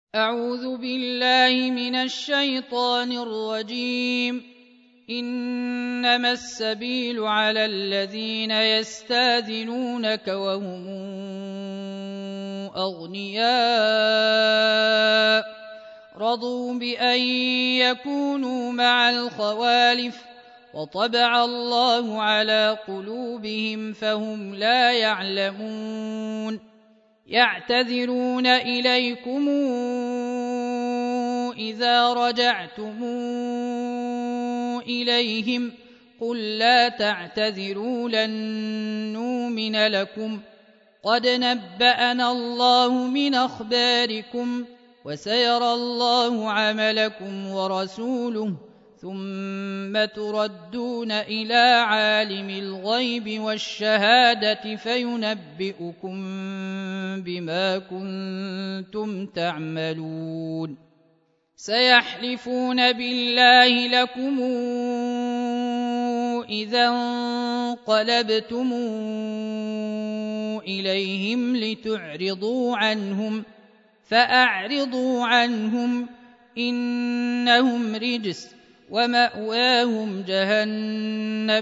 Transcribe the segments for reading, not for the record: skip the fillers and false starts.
أعوذ بالله من الشيطان الرجيم. إنما السبيل على الذين يستاذنونك وهم أغنياء رضوا بأن يكونوا مع الخوالف وطبع الله على قلوبهم فهم لا يعلمون. يعتذرون إليكم إذا رجعتم إليهم قل لا تعتذروا لن نؤمن لكم قد نبأنا الله من أخباركم وسيرى الله عملكم ورسوله ثم تردون إلى عالم الغيب والشهادة فينبئكم بما كنتم تعملون. سيحلفون بالله لكم إذا انقلبتم إليهم لتعرضوا عنهم فأعرضوا عنهم إنهم رجس ومأواهم جهنم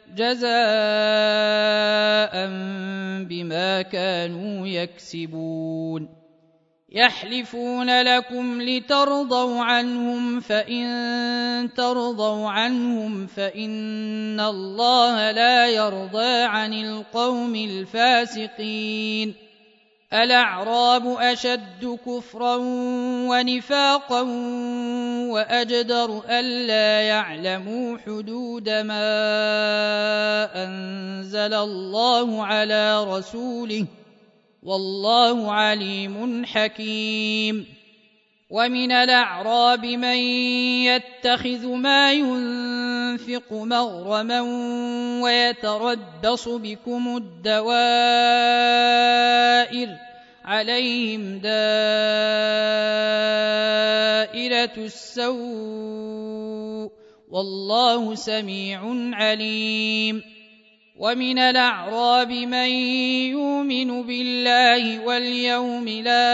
جزاء بما كانوا يكسبون. يحلفون لكم لترضوا عنهم فإن ترضوا عنهم فإن الله لا يرضى عن القوم الفاسقين. الأعراب أشد كفرا ونفاقا وأجدر ألا يعلموا حدود ما أنزل الله على رسوله والله عليم حكيم. ومن الأعراب من يتخذ ما ينفق مغرما ويتربص بكم الدوائر عليهم دائرة السوء والله سميع عليم. ومن الأعراب من يؤمن بالله واليوم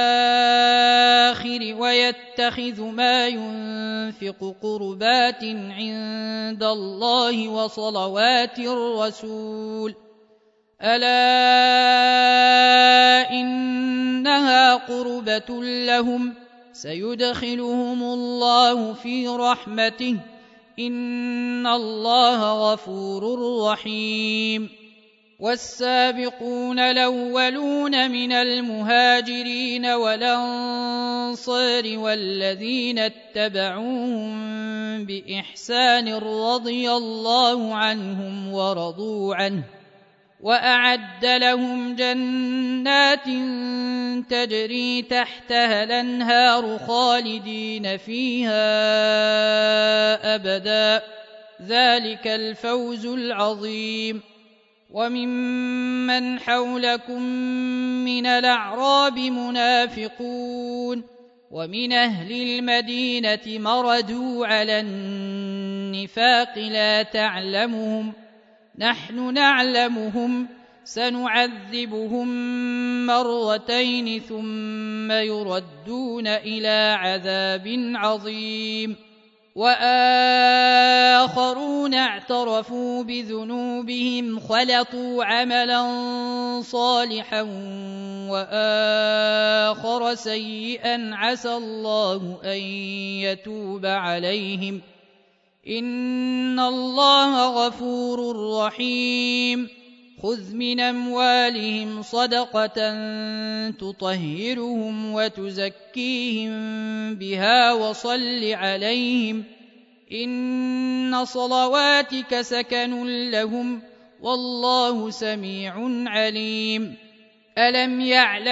الآخر ويتخذ ما ينفق قربات عند الله وصلوات الرسول ألا إنها قربة لهم سيدخلهم الله في رحمته إن الله غفور رحيم. والسابقون الأولون من المهاجرين والأنصار والذين اتبعوهم بإحسان رضي الله عنهم ورضوا عنه وأعد لهم جنات تجري تحتها الأنهار خالدين فيها أبدا ذلك الفوز العظيم. وممن حولكم من الأعراب منافقون ومن أهل المدينة مردوا على النفاق لا تعلمهم نحن نعلمهم سنعذبهم مرتين ثم يردون إلى عذاب عظيم. وآخرون اعترفوا بذنوبهم خلطوا عملا صالحا وآخر سيئا عسى الله أن يتوب عليهم إن الله غفور رحيم. خذ من أموالهم صدقة تطهرهم وتزكيهم بها وصل عليهم إن صلواتك سكن لهم والله سميع عليم. ألم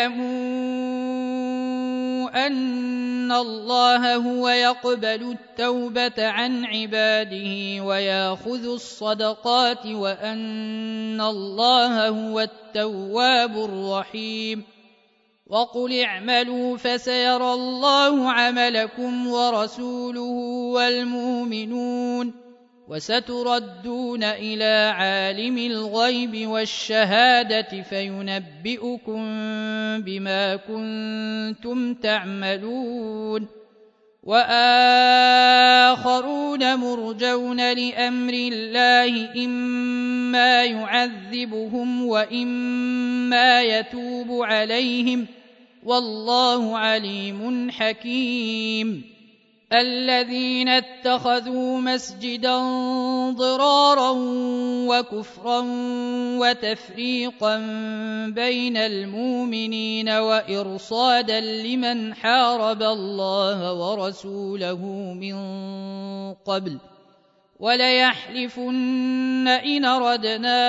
يعلموا أن الله هو يقبل التوبة عن عباده ويأخذ الصدقات وأن الله هو التواب الرحيم. وقل اعملوا فسيرى الله عملكم ورسوله والمؤمنون وستردون إلى عالم الغيب والشهادة فينبئكم بما كنتم تعملون وآخرون مرجون لأمر الله إما يعذبهم وإما يتوب عليهم والله عليم حكيم الذين اتخذوا مسجدا ضرارا وكفرا وتفريقا بين المؤمنين وإرصادا لمن حارب الله ورسوله من قبل وليحلفن إن أردنا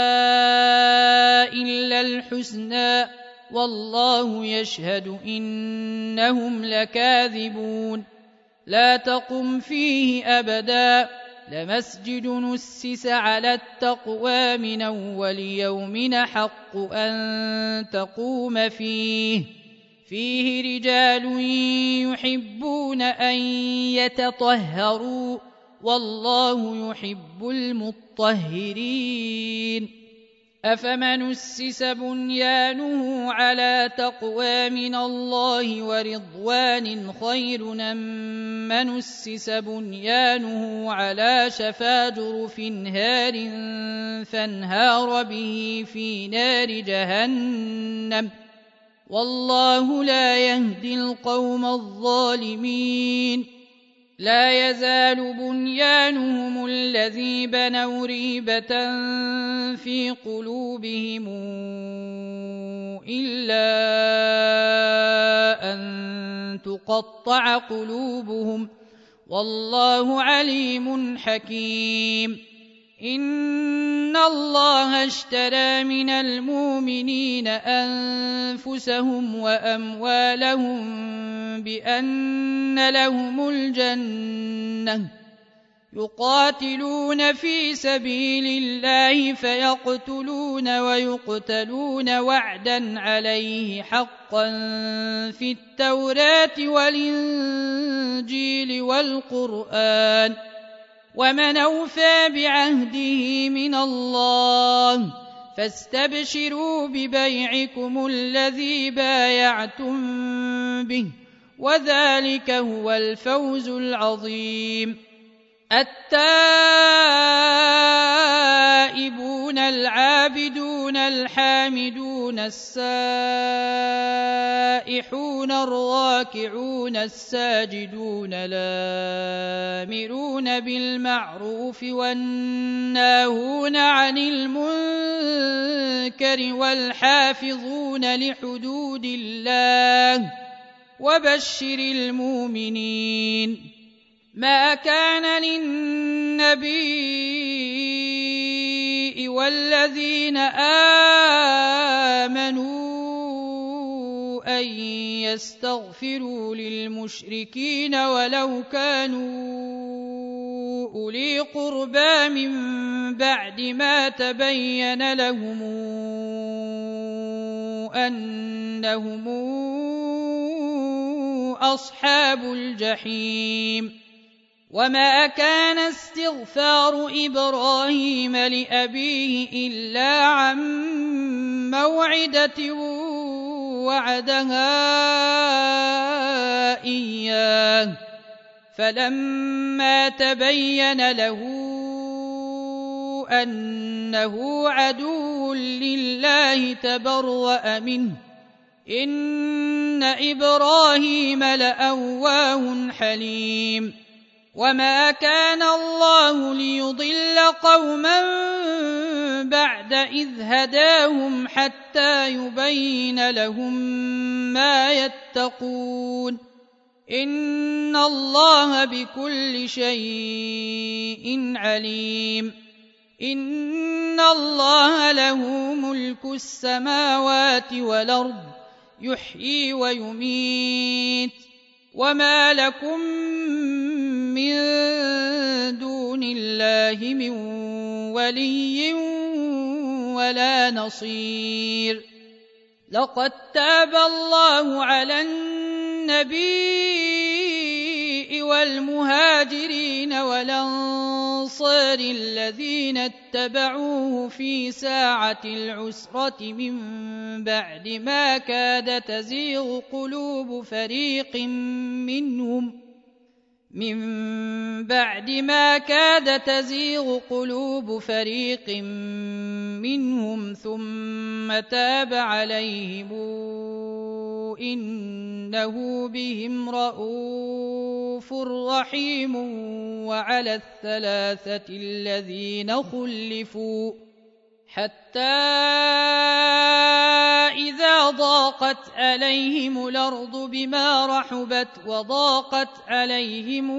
إلا الحسنى والله يشهد إنهم لكاذبون لا تقم فيه أبدا لمسجد نسس على التقوى من أول يوم حق أن تقوم فيه رجال يحبون أن يتطهروا والله يحب المطهرين أفمن أسس بنيانه على تقوى من الله ورضوان خير أم من أسس بنيانه على شفا جرف هار فانهار به في نار جهنم والله لا يهدي القوم الظالمين لا يزال بنيانهم الذي بنوا ريبة في قلوبهم إلا أن تقطع قلوبهم والله عليم حكيم إن الله اشترى من المؤمنين أنفسهم وأموالهم بأن لهم الجنة يقاتلون في سبيل الله فيقتلون ويقتلون وعدا عليه حقا في التوراة والإنجيل والقرآن ومن أوفى بعهده من الله فاستبشروا ببيعكم الذي بايعتم به وذلك هو الفوز العظيم التائبون العابدون الحامدون السائحون الراكعون الساجدون الآمرون بالمعروف والناهون عن المنكر والحافظون لحدود الله وبشر المؤمنين ما كان للنبي والذين آمنوا أن يستغفروا للمشركين ولو كانوا أولي قربى من بعد ما تبين لهم أنهم أصحاب الجحيم وما كان استغفار إبراهيم لأبيه إلا عن موعدة وعدها إياه فلما تبين له أنه عدو لله تبرأ منه إن إبراهيم لأواه حليم وما كان الله ليضل قوما بعد إذ هداهم حتى يبين لهم ما يتقون إن الله بكل شيء عليم إن الله له ملك السماوات والأرض يحيي ويميت وما لكم من دون الله من ولي ولا نصير لقد تاب الله على النبي والمهاجرين والأنصار الذين اتبعوه في ساعة العسرة من بعد ما كاد تزيغ قلوب فريق منهم ثم تاب عليهم إنه بهم رءوف رحيم. وعلى الثلاثة الذين خلفوا حتى إذا ضاقت عليهم الأرض بما رحبت وضاقت عليهم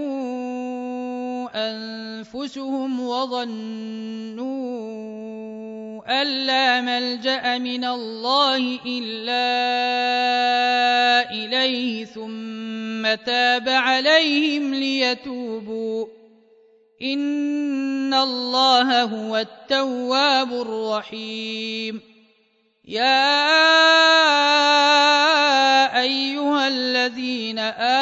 أنفسهم وظنوا أن لا ملجأ من الله إلا إليه ثم تاب عليهم ليتوبوا إن الله هو التواب الرحيم. يا أيها الذين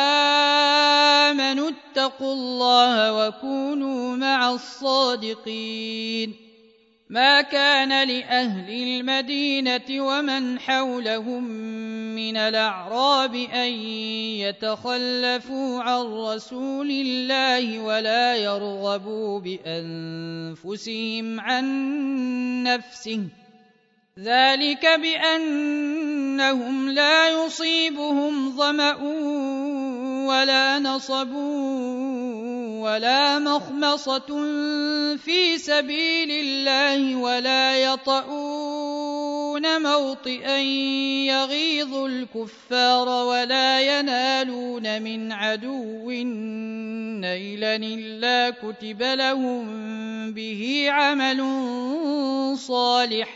آمنوا اتقوا الله وكونوا مع الصادقين. ما كان لأهل المدينة ومن حولهم من الأعراب أن يتخلفوا عن رسول الله ولا يرغبوا بأنفسهم عن نفسه، ذلك بأنهم لا يصيبهم ظمأ ولا نصب ولا مخمصة في سبيل الله ولا يطؤون موطئا يغيظ الكفار ولا ينالون من عدو نيلا إلا كتب لهم به عمل صالح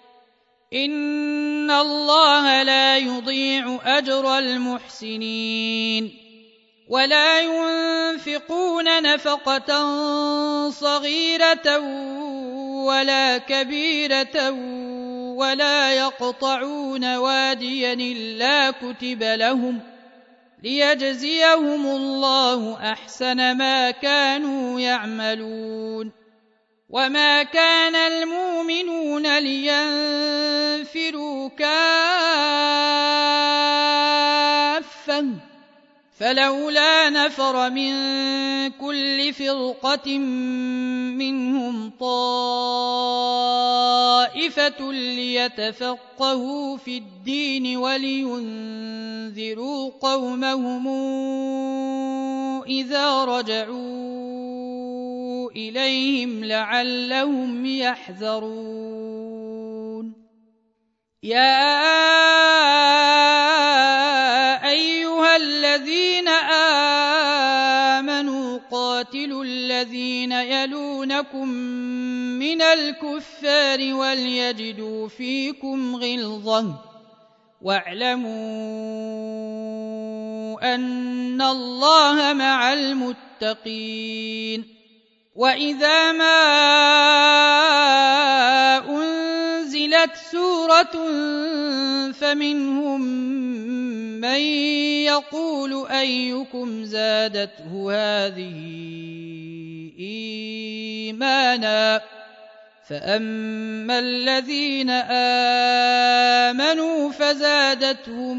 إن الله لا يضيع أجر المحسنين. ولا ينفقون نفقة صغيرة ولا كبيرة ولا يقطعون واديا إلا كتب لهم ليجزيهم الله أحسن ما كانوا يعملون. وما كان المؤمنون لينفروا كافة فلولا نفر من كل فرقة منهم طائفة ليتفقهوا في الدين ولينذروا قومهم إذا رجعوا إليهم لعلهم يحذرون. يا أيها الذين آمنوا قاتلوا الذين يلونكم من الكفار وليجدوا فيكم غلظة واعلموا أن الله مع المتقين. وإذا ما أنزلت سورة فمنهم من يقول أيكم زادته هذه إيمانا فأما الذين آمنوا فزادتهم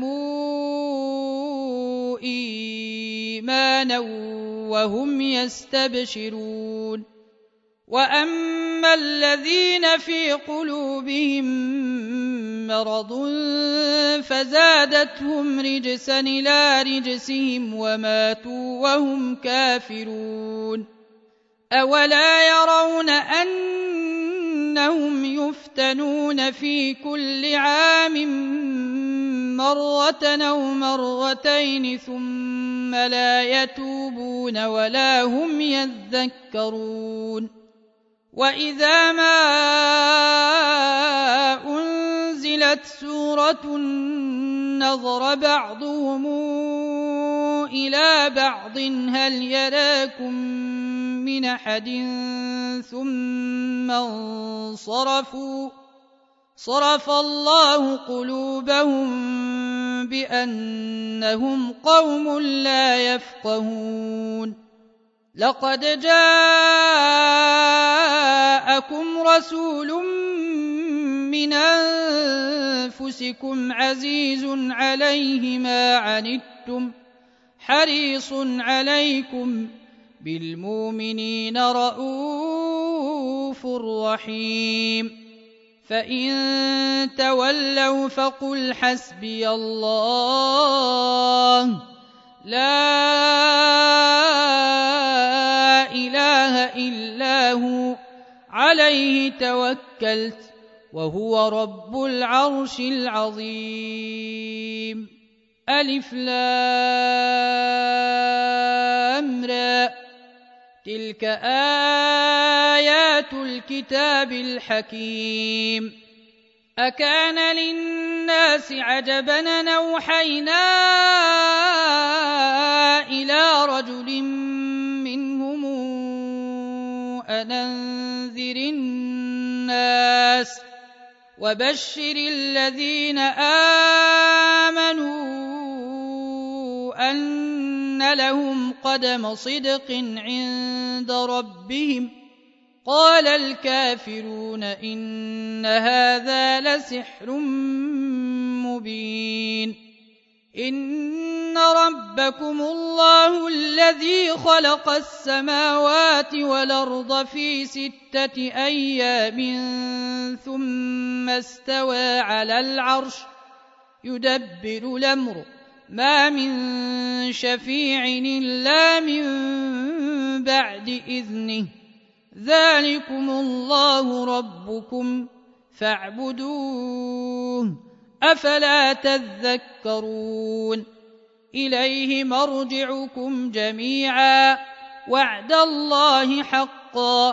إيمانا وهم يستبشرون. وأما الذين في قلوبهم مرض فزادتهم رجسا إلى رجسهم وماتوا وهم كافرون. أولا يرون أنهم يفتنون في كل عام مرة أو مرتين ثم لا يتوبون ولا هم يذكرون. وإذا ما أنزلت سورة نظر بعضهم إلى بعض هل يراكم من أحد ثم انصرفوا صرف الله قلوبهم بأنهم قوم لا يفقهون لقد جاءكم رسول من أنفسكم عزيز عليه ما عنتم حريص عليكم بالمؤمنين رءوف رحيم فإن تولوا فقل حسبي الله لا إله إلا هو عليه توكلت وهو رب العرش العظيم ألف لام را تلك آيات الكتاب الحكيم أكان للناس عجبا أن أوحينا إلى رجل منهم أن أنذر الناس وبشر الذين آمنوا أن لهم قدم صدق عند ربهم قال الكافرون إن هذا لسحر مبين إن ربكم الله الذي خلق السماوات والأرض في 6 أيام ثم استوى على العرش يدبر الأمر ما من شفيع إلا من بعد إذنه ذلكم الله ربكم فاعبدوه أفلا تذكرون إليه مرجعكم جميعا وعد الله حقا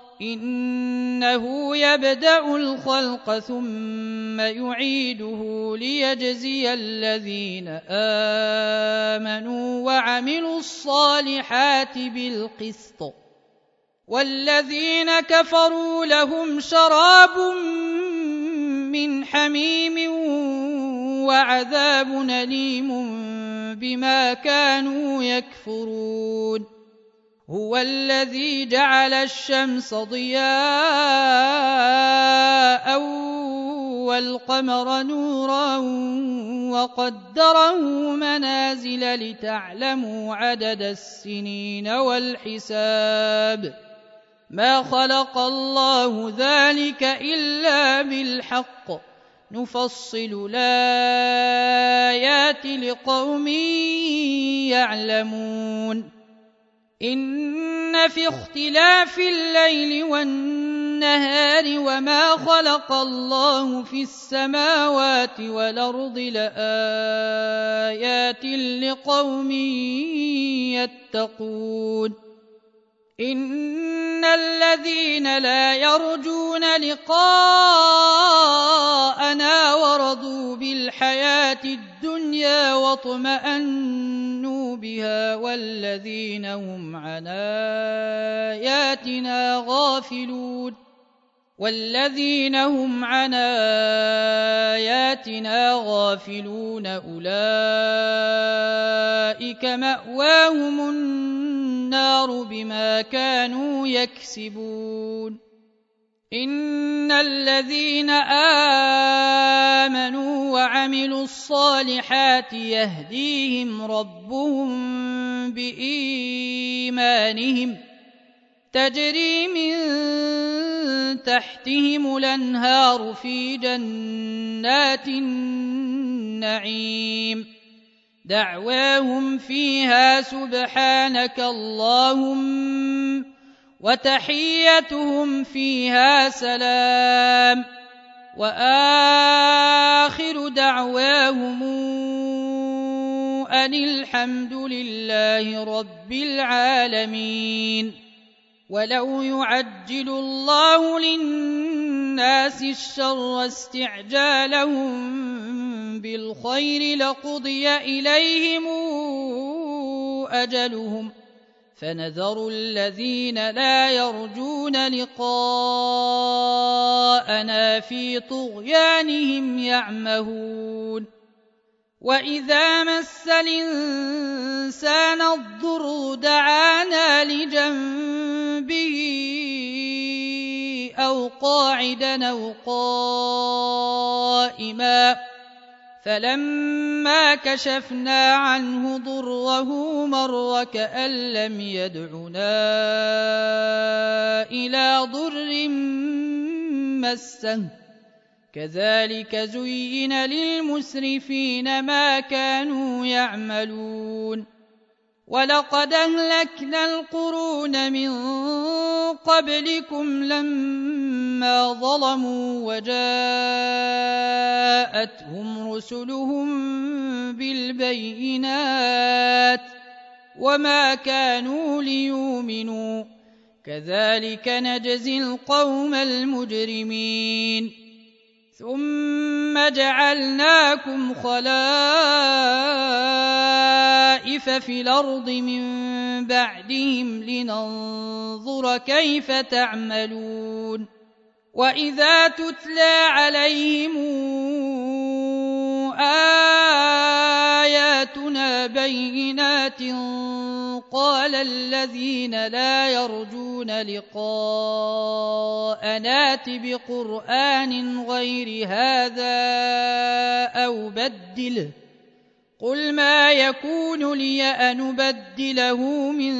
إنه يبدأ الخلق ثم يعيده ليجزي الذين آمنوا وعملوا الصالحات بالقسط والذين كفروا لهم شراب من حميم وعذاب أليم بما كانوا يكفرون هو الذي جعل الشمس ضياء والقمر نورا وقدره منازل لتعلموا عدد السنين والحساب ما خلق الله ذلك إلا بالحق نفصل الآيات لقوم يعلمون إن في اختلاف الليل والنهار وما خلق الله في السماوات والأرض لآيات لقوم يتقون إن الذين لا يرجون لقاءنا ورضوا بالحياة الدنيا واطمأنوا بها والذين هم عن آياتنا غافلون أولئك مأواهم النار بما كانوا يكسبون إن الذين آمنوا وعملوا الصالحات يهديهم ربهم بإيمانهم تجري من تحتهم الأنهار في جنات النعيم دعواهم فيها سبحانك اللهم وتحيتهم فيها سلام وآخر دعواهم أن الحمد لله رب العالمين ولو يعجل الله للناس الشر استعجالهم بالخير لقضي إليهم أجلهم فنذر الذين لا يرجون لقاءنا في طغيانهم يعمهون وإذا مس الإنسان الضر دعانا لجنبه أو قاعدا أو قائما فلما كشفنا عنه ضره مر كأن لم يدعنا إلى ضر مسه كذلك زين للمسرفين ما كانوا يعملون ولقد أهلكنا القرون من قبلكم لما ظلموا وجاءتهم رسلهم بالبينات وما كانوا ليؤمنوا كذلك نجزي القوم المجرمين ثم جعلناكم خلائف في الأرض من بعدهم لننظر كيف تعملون وإذا تتلى عليهم آياتنا بينات قال الذين لا يرجون لقاءنا ائت بقرآن غير هذا أو بدله قل ما يكون لي أن أبدله من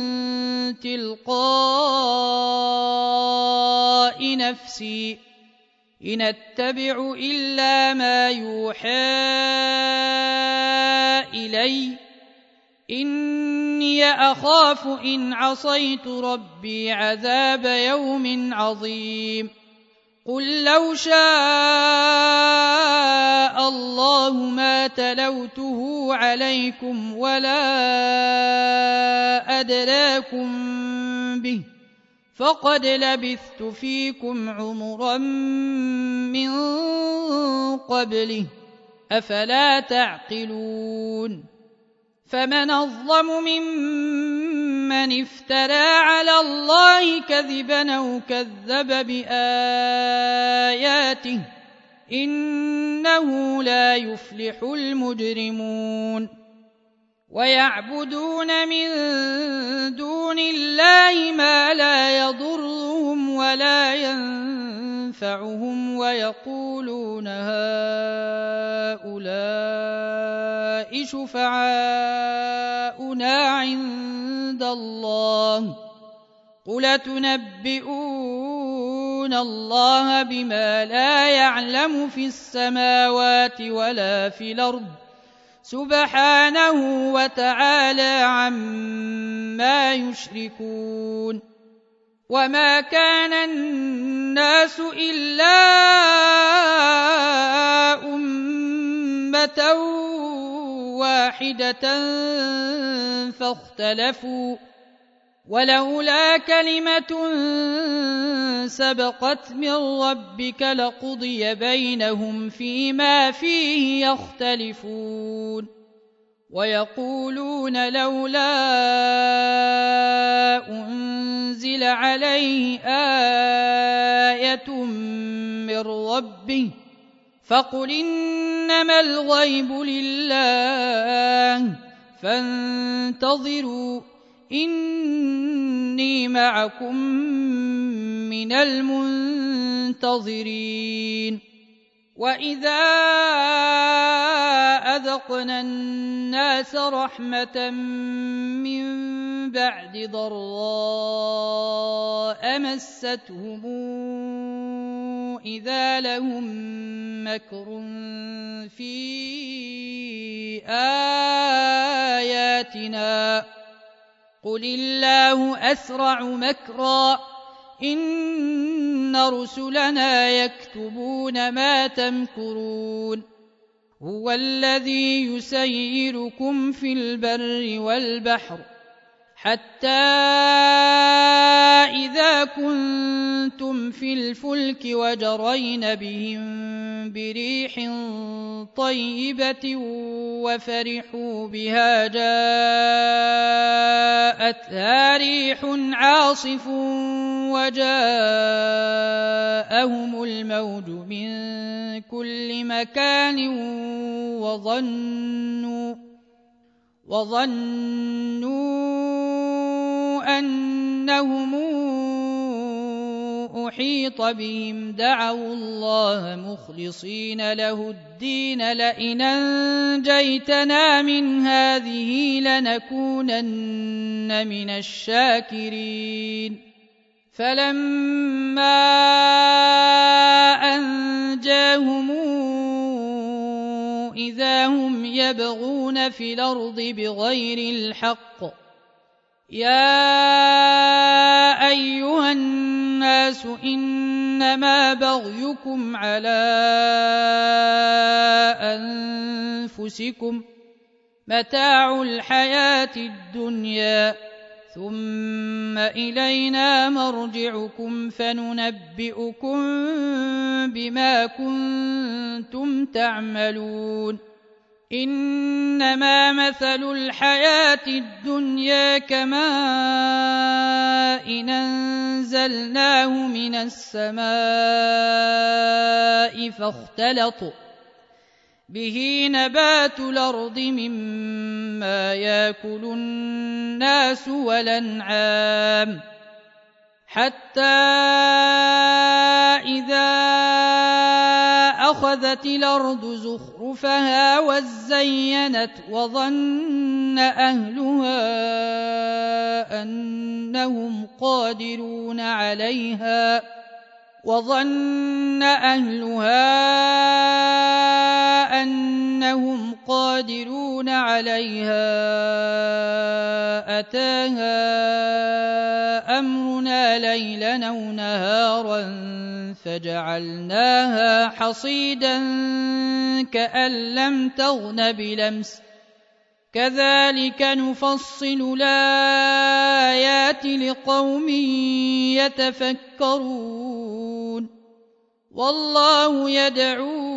تلقاء نفسي إن أتبع إلا ما يوحى إلي إني أخاف إن عصيت ربي عذاب يوم عظيم قل لو شاء الله ما تلوته عليكم ولا أدراكم به فقد لبثت فيكم عمرا من قبله أفلا تعقلون فمن أظلم ممن افترى على الله كذبا أو كذب بآياته إنه لا يفلح المجرمون ويعبدون من دون الله ما لا يضرهم ولا ينفعهم ويقولون هؤلاء شفعاؤنا عند الله قل تنبئون الله بما لا يعلم في السماوات ولا في الأرض سبحانه وتعالى عما يشركون وما كان الناس إلا أمة واحدة فاختلفوا ولولا كلمة سبقت من ربك لقضي بينهم فيما فيه يختلفون ويقولون لولا أنزل عليه آية من ربه فقل إنما الغيب لله فانتظروا إني معكم من المنتظرين وإذا أذقنا الناس رحمة من بعد ضراء مستهم إذا لهم مكر في آياتنا قل الله أسرع مكرا إن رسلنا يكتبون ما تمكرون هو الذي يسيركم في البر والبحر حتى إذا كنتم في الفلك وجرين بهم بريح طيبة وفرحوا بها جاءتها ريح عاصف وجاءهم الموج من كل مكان وظنوا أنهم أحيط بهم دعوا الله مخلصين له الدين لئن أنجيتنا من هذه لنكونن من الشاكرين فلما أنجاهم إذا هم يبغون في الأرض بغير الحق يا أيها الناس إنما بغيكم على أنفسكم متاع الحياة الدنيا ثم إلينا مرجعكم فننبئكم بما كنتم تعملون إنما مثل الحياة الدنيا كماء أنزلناه من السماء فاختلط به نبات الأرض مما يأكل الناس والأنعام حتى إذا أخذت الأرض زخرفها وزينت وظن أهلها أنهم قادرون عليها أتاها أمرنا ليلا أو نهارا فجعلناها حصيدا كأن لم تغن بلمس كذلك نفصل الآيات لقوم يتفكرون والله يدعو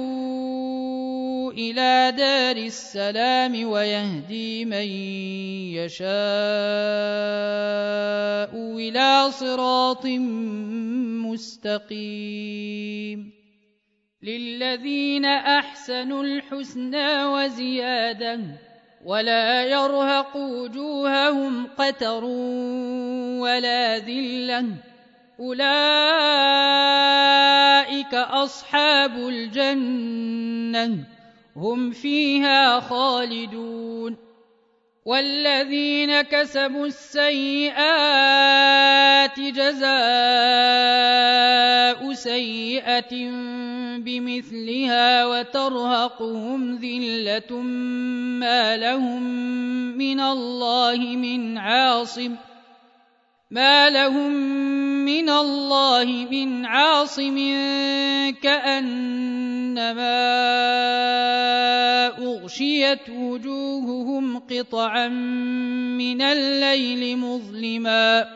إلى دار السلام ويهدي من يشاء إلى صراط مستقيم للذين أحسنوا الحسنى وزيادة ولا يرهق وجوههم قتر ولا ذلة أولئك أصحاب الجنة هم فيها خالدون والذين كسبوا السيئات جزاء سيئة بمثلها وترهقهم ذلة ما لهم من الله من عاصم كأنما أغشيت وجوههم قطعا من الليل مظلما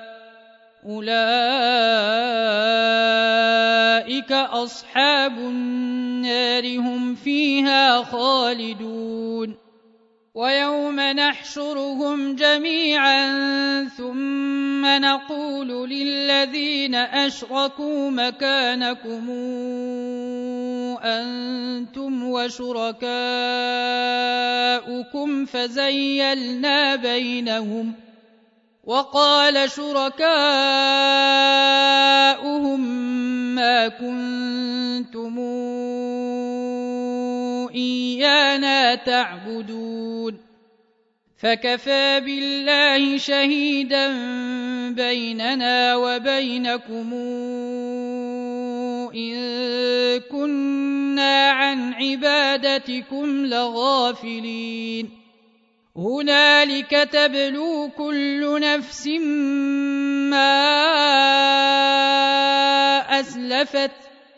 أولئك أصحاب النار هم فيها خالدون ويوم نحشرهم جميعا ثم نقول للذين أشركوا مكانكم أنتم وشركاؤكم فزيلنا بينهم وقال شركاؤهم ما كنتم إيانا تعبدون فكفى بالله شهيدا بيننا وبينكم إن كنا عن عبادتكم لغافلين هنالك تبلو كل نفس ما أسلفت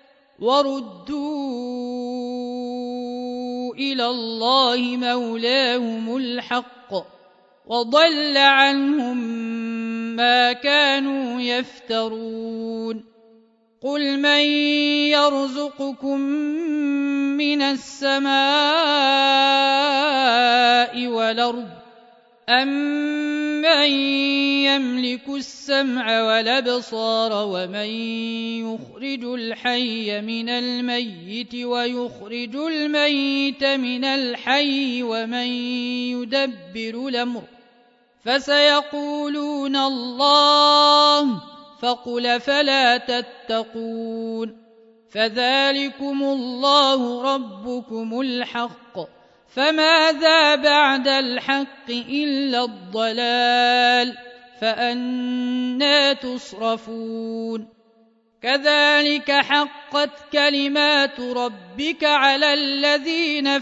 وردوا إلى الله مولاهم الحق وضل عنهم ما كانوا يفترون قل من يرزقكم من السماء والأرض أم من يملك السمع والأبصار ومن يخرج الحي من الميت ويخرج الميت من الحي ومن يدبر الأمر فسيقولون الله فقل فلا تتقون فذلكم الله ربكم الحق فماذا بعد الحق إلا الضلال فأنى تصرفون كذلك حقت كلمات ربك على الذين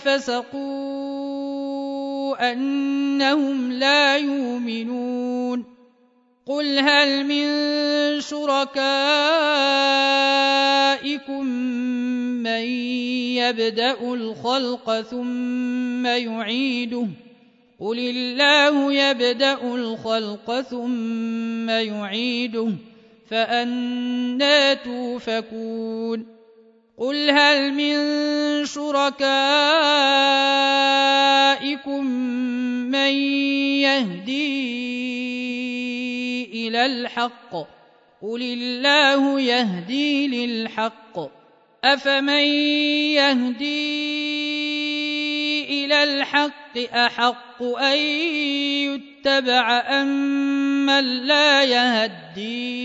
فسقوا أنهم لا يؤمنون قل هل من شركائكم من يبدأ الخلق ثم يعيده قل الله يبدأ الخلق ثم يعيده فأنى توفكون قل هل من شركائكم من يهدي إلى الحق قل الله يهدي للحق أفمن يهدي إلى الحق أحق أن يتبع أمن لا يهدي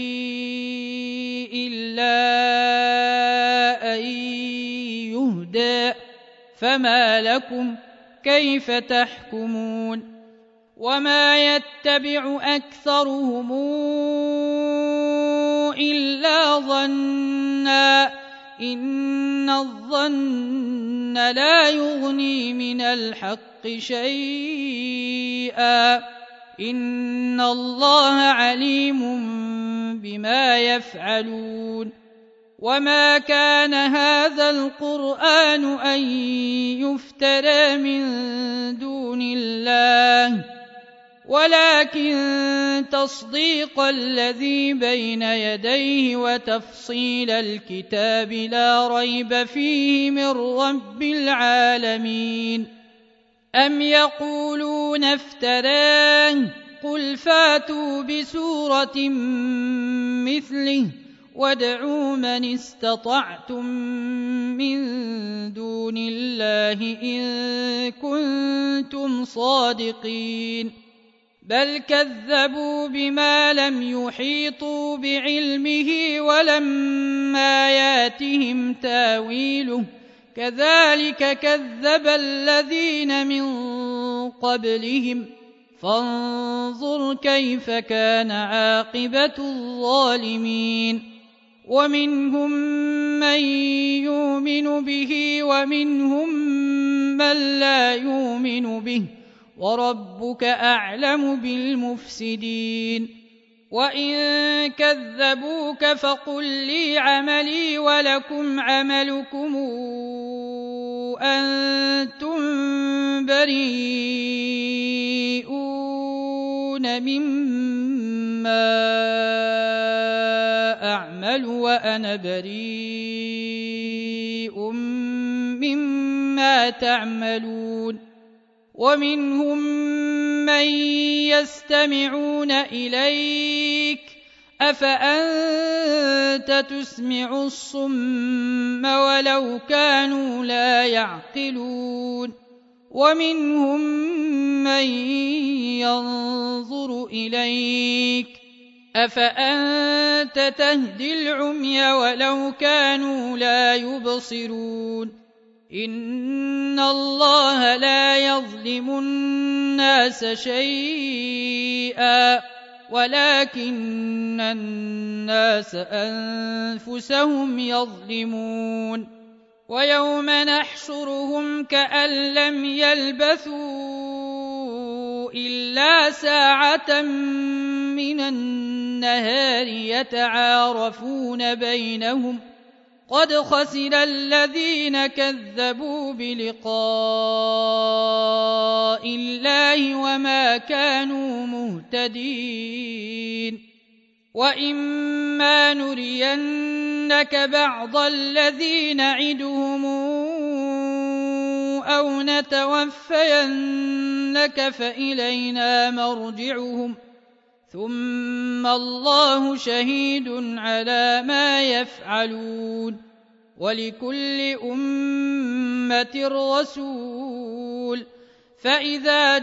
إلا أن يهدى فما لكم كيف تحكمون وما يتبع أكثرهم إلا ظنا إن الظن لا يغني من الحق شيئا إن الله عليم بما يفعلون وما كان هذا القرآن أن يفترى من دون الله ولكن تصديق الذي بين يديه وتفصيل الكتاب لا ريب فيه من رب العالمين أم يقولون افتراه قل فاتوا بسورة مثله وادعوا من استطعتم من دون الله إن كنتم صادقين بل كذبوا بما لم يحيطوا بعلمه ولما ياتهم تاويله كذلك كذب الذين من قبلهم فانظر كيف كان عاقبة الظالمين ومنهم من يؤمن به ومنهم من لا يؤمن به وربك أعلم بالمفسدين وإن كذبوك فقل لي عملي ولكم عملكم أنتم بريئون مما أعمل وأنا بريء مما تعملون ومنهم من يستمعون إليك أفأنت تسمع الصم ولو كانوا لا يعقلون ومنهم من ينظر إليك أفأنت تهدي العمي ولو كانوا لا يبصرون إن الله لا يظلم الناس شيئا ولكن الناس أنفسهم يظلمون ويوم نحشرهم كأن لم يلبثوا إلا ساعة من النهار يتعارفون بينهم قد خسر الذين كذبوا بلقاء الله وما كانوا مهتدين وإما نرينك بعض الذي نعدهم أو نتوفينك فإلينا مرجعهم ثم الله شهيد على ما يفعلون ولكل أمة رسول فإذا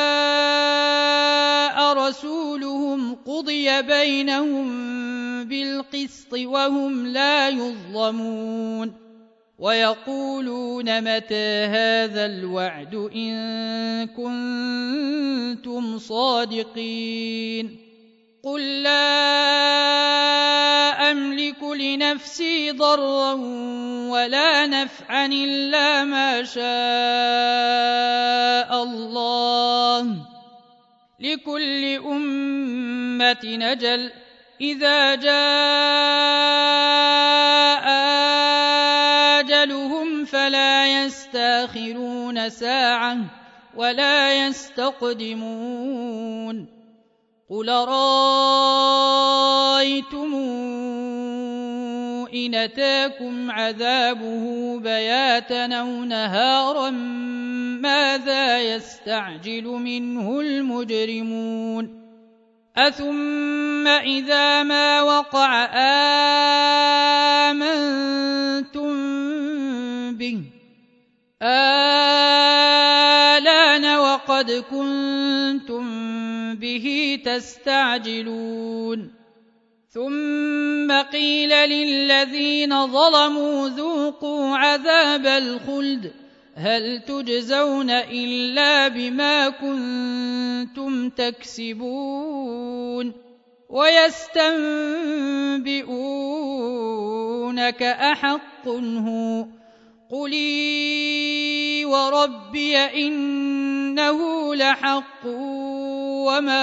جاء رسولهم قضي بينهم بالقسط وهم لا يظلمون ويقولون متى هذا الوعد إن كنتم صادقين قل لا أملك لنفسي ضرا ولا نفعا إلا ما شاء الله لكل أمة أجل إذا جاء أجلهم فلا يستأخرون ساعة ولا يستقدمون قل رأيتم إن أتاكم عذابه بياتا أو نهارا ماذا يستعجل منه المجرمون أثم إذا ما وقع آمنتم به آلان وقد كنتم به تستعجلون ثم قيل للذين ظلموا ذوقوا عذاب الخلد هل تجزون إلا بما كنتم تكسبون ويستنبئونك أحق هو قل إي وربي إنه لحق وما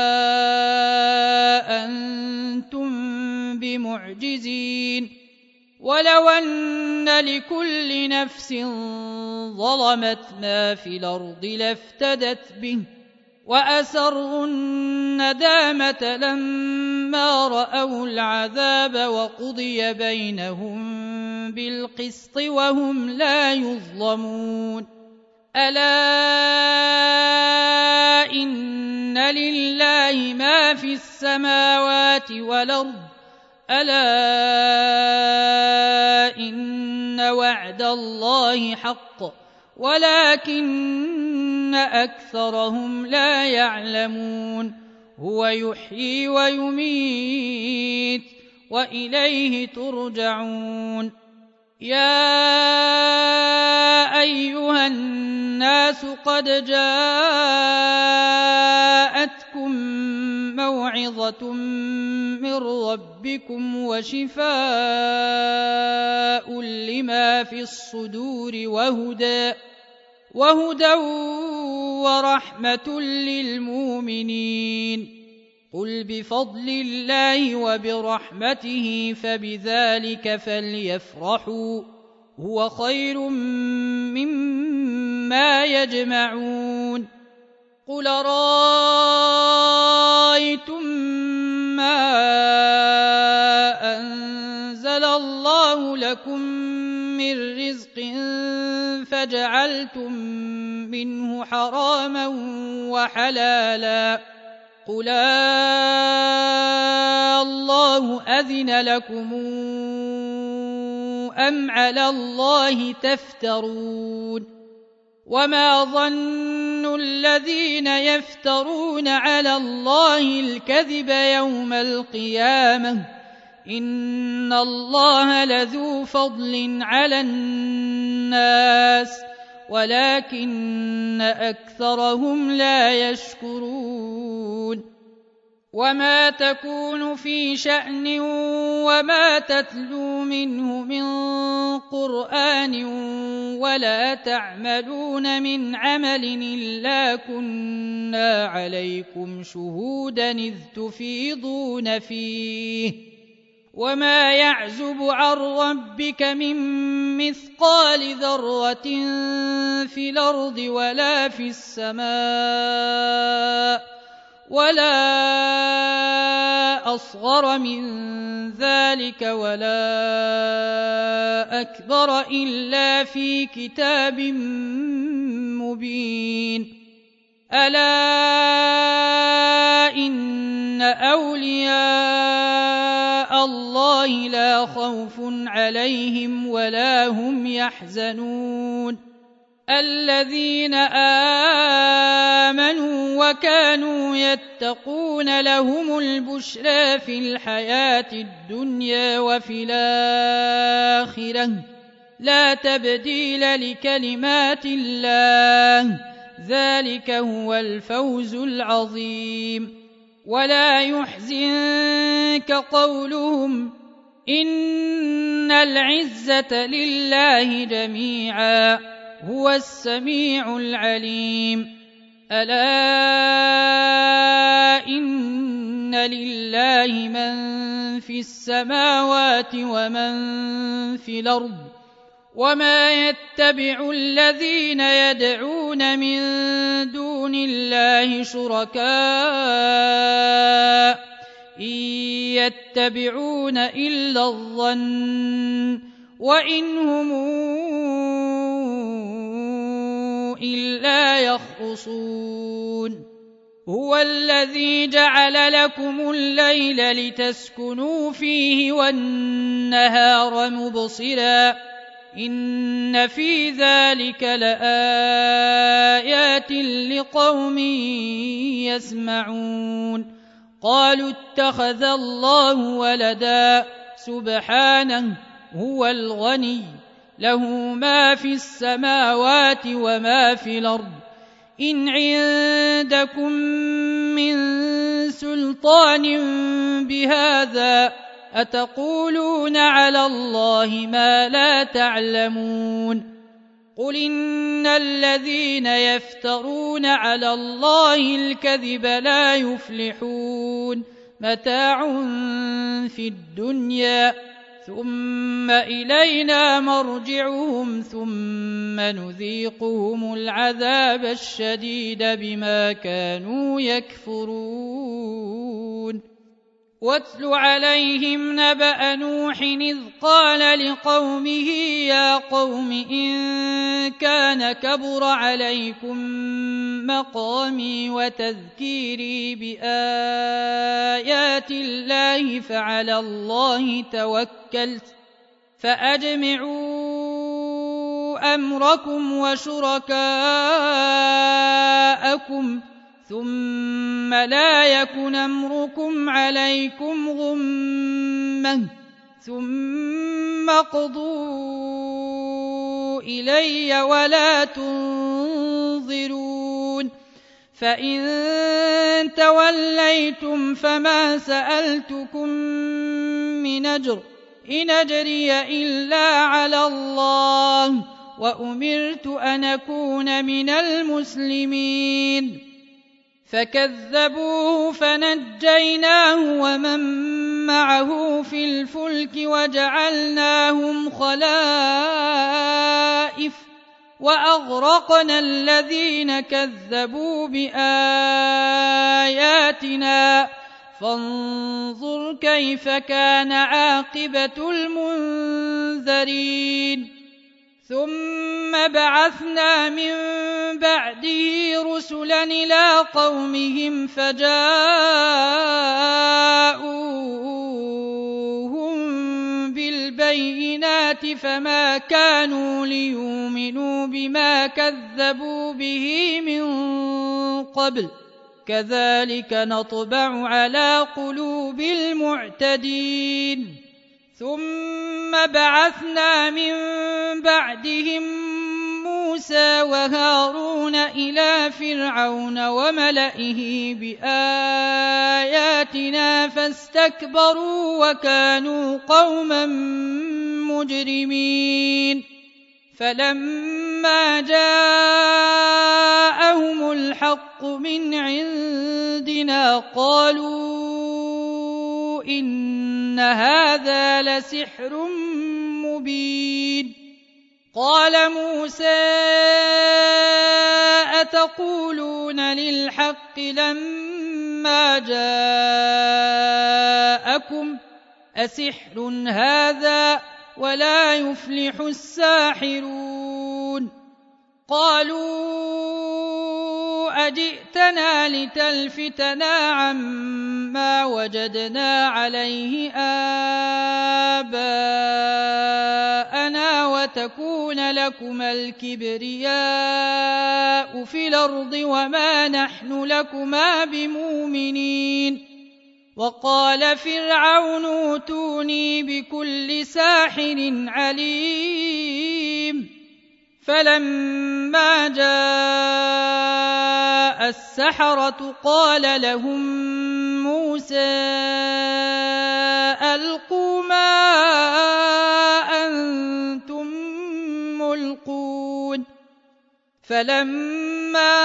أنتم بمعجزين ولو أن لكل نفس ظلمت ما في الأرض لافتدت به وأسروا الندامة لما رأوا العذاب وقضي بينهم بالقسط وهم لا يظلمون ألا إن لله ما في السماوات والأرض ألا إن وعد الله حق ولكن أكثرهم لا يعلمون هو يحيي ويميت وإليه ترجعون يا أيها الناس قد جاءتكم موعظة من ربكم وشفاء لما في الصدور وهدى ورحمة للمؤمنين قل بفضل الله وبرحمته فبذلك فليفرحوا هو خير مما يجمعون قل رأيتم ما أنزل الله لكم من رزق فجعلتم منه حراما وحلالا قل الله أذن لكم أم على الله تفترون وما ظن الذين يفترون على الله الكذب يوم القيامة إن الله لذو فضل على الناس ولكن أكثرهم لا يشكرون وما تكون في شأن وما تتلو منه من قرآن ولا تعملون من عمل إلا كنا عليكم شهودا إذ تفيضون فيه وما يعزب عن ربك من مثقال ذرة في الأرض ولا في السماء ولا أصغر من ذلك ولا أكبر إلا في كتاب مبين ألا إن أولياء الله لا خوف عليهم ولا هم يحزنون الذين آمنوا وكانوا يتقون لهم البشرى في الحياة الدنيا وفي الآخرة لا تبديل لكلمات الله ذلك هو الفوز العظيم ولا يحزنك قولهم إن العزة لله جميعا هو السميع العليم ألا إن لله من في السماوات ومن في الأرض وما يتبع الذين يدعون من دون الله شركاء إن يتبعون إلا الظن وإن هم إلا يخرصون هو الذي جعل لكم الليل لتسكنوا فيه والنهار مبصرا إن في ذلك لآيات لقوم يسمعون قالوا اتخذ الله ولدا سبحانه هو الغني له ما في السماوات وما في الأرض إن عندكم من سلطان بهذا أتقولون على الله ما لا تعلمون قل إن الذين يفترون على الله الكذب لا يفلحون متاع في الدنيا ثم إلينا مرجعهم ثم نذيقهم العذاب الشديد بما كانوا يكفرون واتل عليهم نبأ نوح إذ قال لقومه يا قوم إن كان كبر عليكم مقامي وتذكيري بآيات الله فعلى الله توكلت فأجمعوا أمركم وشركاءكم ثم لا يكن أمركم عليكم غمة ثم اقضوا إلي ولا تنظرون فإن توليتم فما سألتكم من أجر إن أجري إلا على الله وأمرت أن أكون من المسلمين فكذبوه فنجيناه ومن معه في الفلك وجعلناهم خلائف وأغرقنا الذين كذبوا بآياتنا فانظر كيف كان عاقبة المنذرين ثم بعثنا من بعده رسلا إلى قومهم فجاءوهم بالبينات فما كانوا ليؤمنوا بما كذبوا به من قبل كذلك نطبع على قلوب المعتدين ثم بعثنا من بعدهم موسى وهارون إلى فرعون وملئه بآياتنا فاستكبروا وكانوا قوما مجرمين فلما جاءهم الحق من عندنا قالوا إن هذا لسحر مبين قال موسى أتقولون للحق لما جاءكم أسحر هذا ولا يفلح الساحرون قالوا أجئتنا لتلفتنا عما وجدنا عليه آباءنا وتكون لكما الكبرياء في الأرض وما نحن لكما بمؤمنين. وقال فرعون ائتوني بكل ساحر عليم. فلما جاء السحرة قال لهم موسى ألقوا ما أنتم ملقون. فلما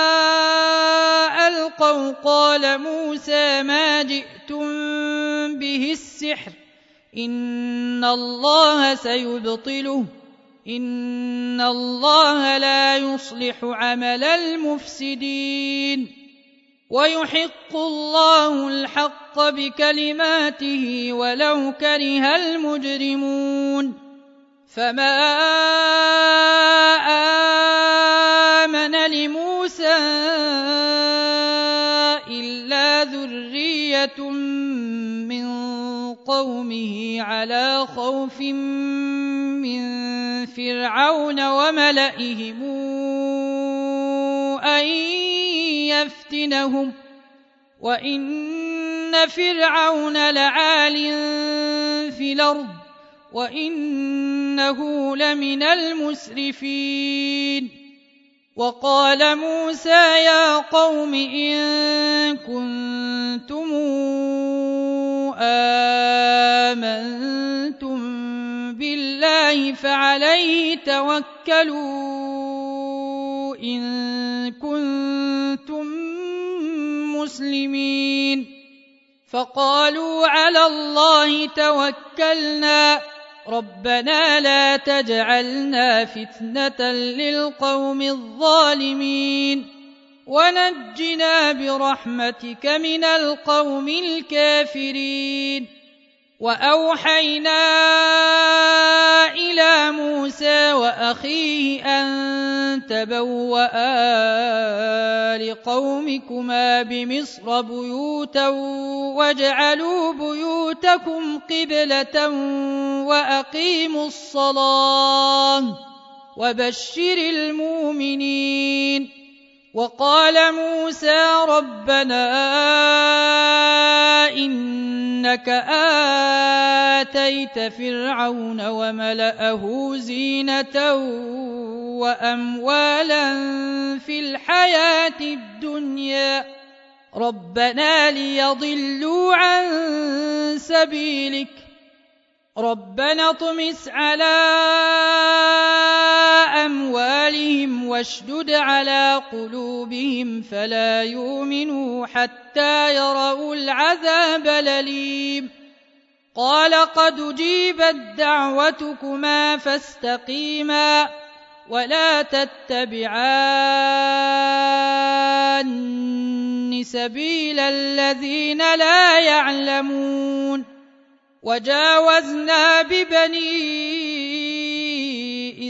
ألقوا قال موسى ما جئتم به السحر إن الله سيبطله إن الله لا يصلح عمل المفسدين ويحق الله الحق بكلماته ولو كره المجرمون. فما آمن لموسى إلا ذرية من قومه على خوف من فرعون وملئهم أن يفتنهم وإن فرعون لعال في الأرض وإنه لمن المسرفين. وقال موسى يا قوم إن كنتم آمنتم بالله فعليه توكلوا إن كنتم مسلمين. فقالوا على الله توكلنا ربنا لا تجعلنا فتنة للقوم الظالمين ونجنا برحمتك من القوم الكافرين. وأوحينا إلى موسى وأخيه أن تبوأ لقومكما بمصر بيوتا واجعلوا بيوتكم قبلة وأقيموا الصلاة وبشر المؤمنين. وقال موسى ربنا إنك آتيت فرعون وملأه زينة وأموالا في الحياة الدنيا ربنا ليضلوا عن سبيلك ربنا اطمس على أموالهم واشدد على قلوبهم فلا يؤمنوا حتى يروا العذاب الأليم. قال قد أجيبت دعوتكما فاستقيما ولا تتبعان سبيل الذين لا يعلمون. وجاوزنا ببني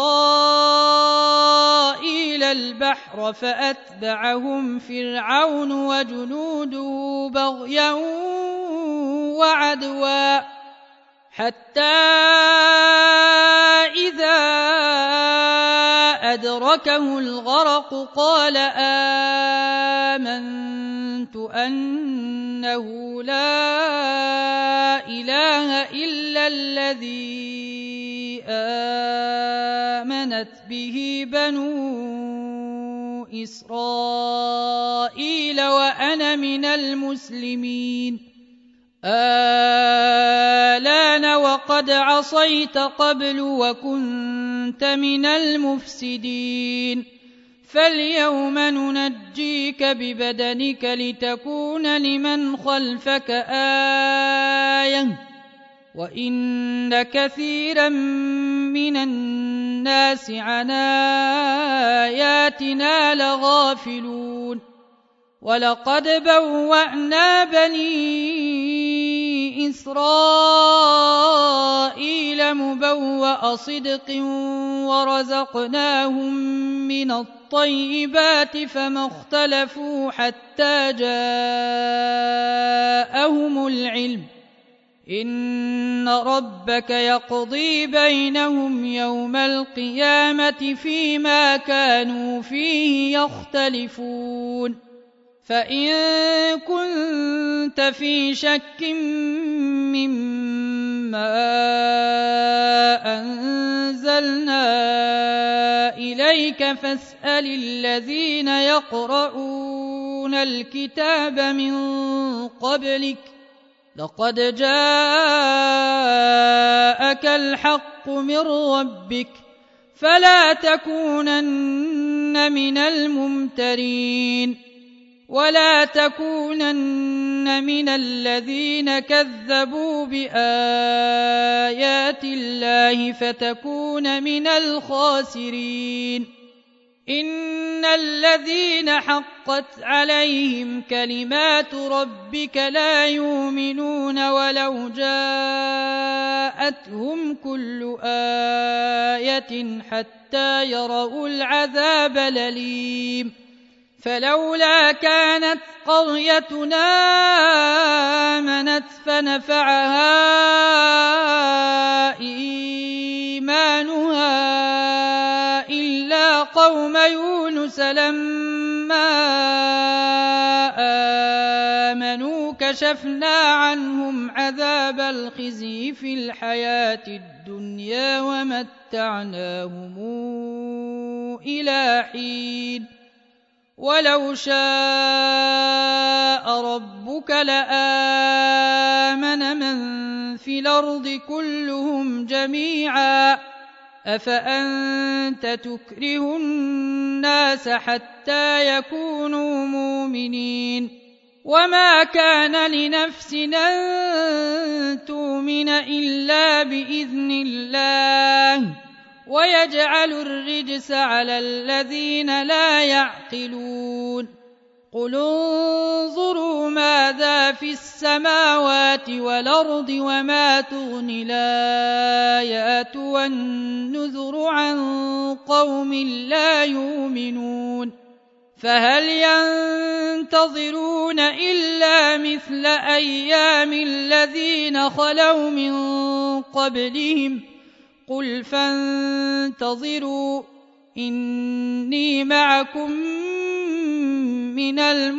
إسرائيل البحر فأتبعهم فرعون وجنوده بغيا وعدوا حتى إذا أدركه الغرق قال آمنت أنه لا إله إلا الذي آمنت به بنو إسرائيل وأنا من المسلمين. آلان وقد عصيت قبل وكنت من المفسدين فاليوم ننجيك ببدنك لتكون لمن خلفك آية وإن كثيرا من الناس عن آياتنا لغافلون. ولقد بوأنا بني إسرائيل مبوأ صدق ورزقناهم من الطيبات فما اختلفوا حتى جاءهم العلم إن ربك يقضي بينهم يوم القيامة فيما كانوا فيه يختلفون فإن كنت في شك مما أنزلنا إليك فاسأل الذين يقرؤون الكتاب من قبلك لقد جاءك الحق من ربك فلا تكونن من الممترين ولا تكونن من الذين كذبوا بآيات الله فتكون من الخاسرين إن الذين حقت عليهم كلمات ربك لا يؤمنون ولو جاءتهم كل آية حتى يروا العذاب الأليم فلولا كانت قريتنا آمنت فنفعها إيمانها إلا قوم يونس لما آمنوا كشفنا عنهم عذاب الخزي في الحياة الدنيا ومتعناهم إلى حين ولو شاء ربك لآمن من في الأرض كلهم جميعا أفأنت تكره الناس حتى يكونوا مؤمنين وما كان لنفس أن تؤمن إلا بإذن الله ويجعل الرجس على الذين لا يعقلون قل انظروا ماذا في السماوات والأرض وما تغني الآيات والنذر عن قوم لا يؤمنون فهل ينتظرون إلا مثل أيام الذين خلوا من قبلهم قل فانتظروا إني معكم من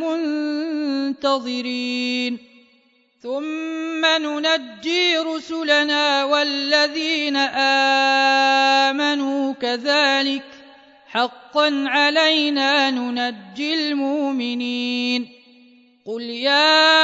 المنتظرين ثم ننجي رسلنا والذين آمنوا كذلك حقا علينا ننجي المؤمنين قل يا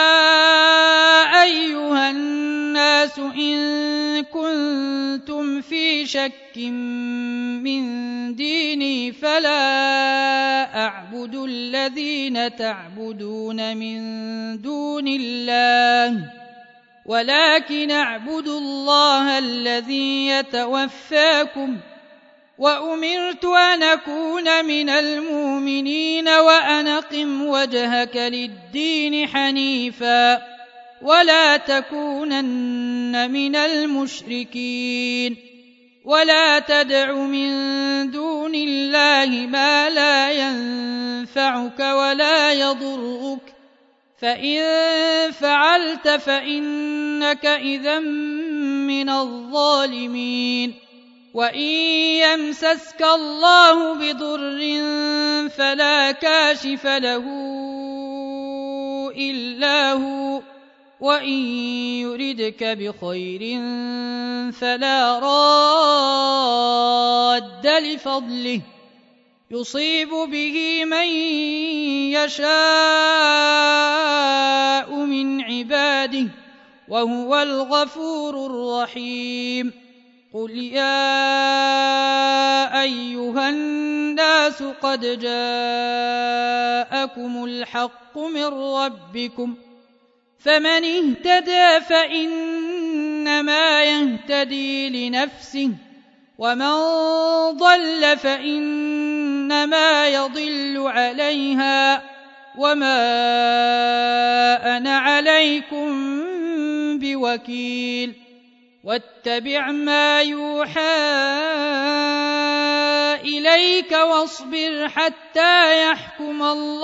أيها الناس إن كنتم في شك من ديني فلا أعبد الذين تعبدون من دون الله ولكن أعبد الله الذي يتوفاكم وأمرت أن أكون من المؤمنين وأن أقم وجهك للدين حنيفا ولا تكونن من المشركين ولا تدع من دون الله ما لا ينفعك ولا يضرك فإن فعلت فإنك إذا من الظالمين وإن يمسسك الله بضر فلا كاشف له إلا هو وإن يردك بخير فلا راد لفضله يصيب به من يشاء من عباده وهو الغفور الرحيم قل يا أيها الناس قد جاءكم الحق من ربكم فمن اهتدى فإنما يهتدي لنفسه ومن ضل فإنما يضل عليها وما أنا عليكم بوكيل واتبع ما يوحى إليك واصبر حتى يحكم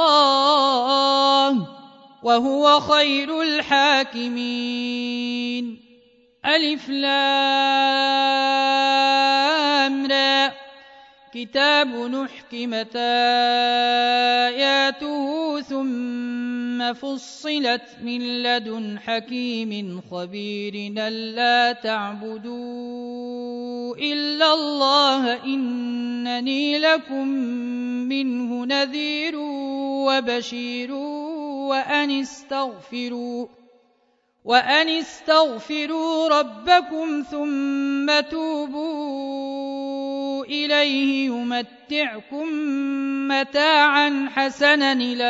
الله وهو خير الحاكمين. ألف لام را كتاب نحكمت آياته ثم فصلت من لدن حكيم خبير ألا تعبدوا إلا الله إنني لكم منه نذير وبشير وأن استغفروا ربكم ثم توبوا إليه يمتعكم متاعا حسنا إلى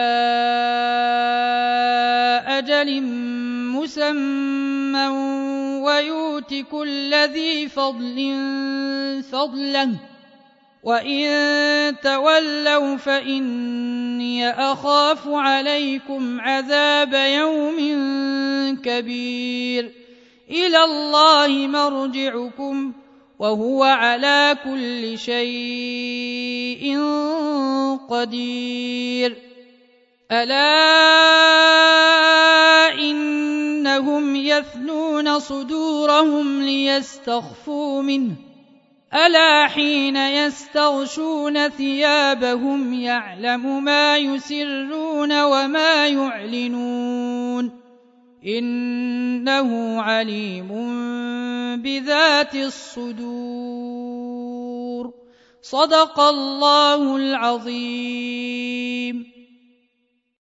أجل مسمى ويؤت كل ذي فضل فضله وإن تولوا فإني أخاف عليكم عذاب يوم كبير. إلى الله مرجعكم وهو على كل شيء قدير. ألا إنهم يثنون صدورهم ليستخفوا منه ألا حين يستغشون ثيابهم يعلم ما يسرون وما يعلنون إنه عليم بذات الصدور. صدق الله العظيم.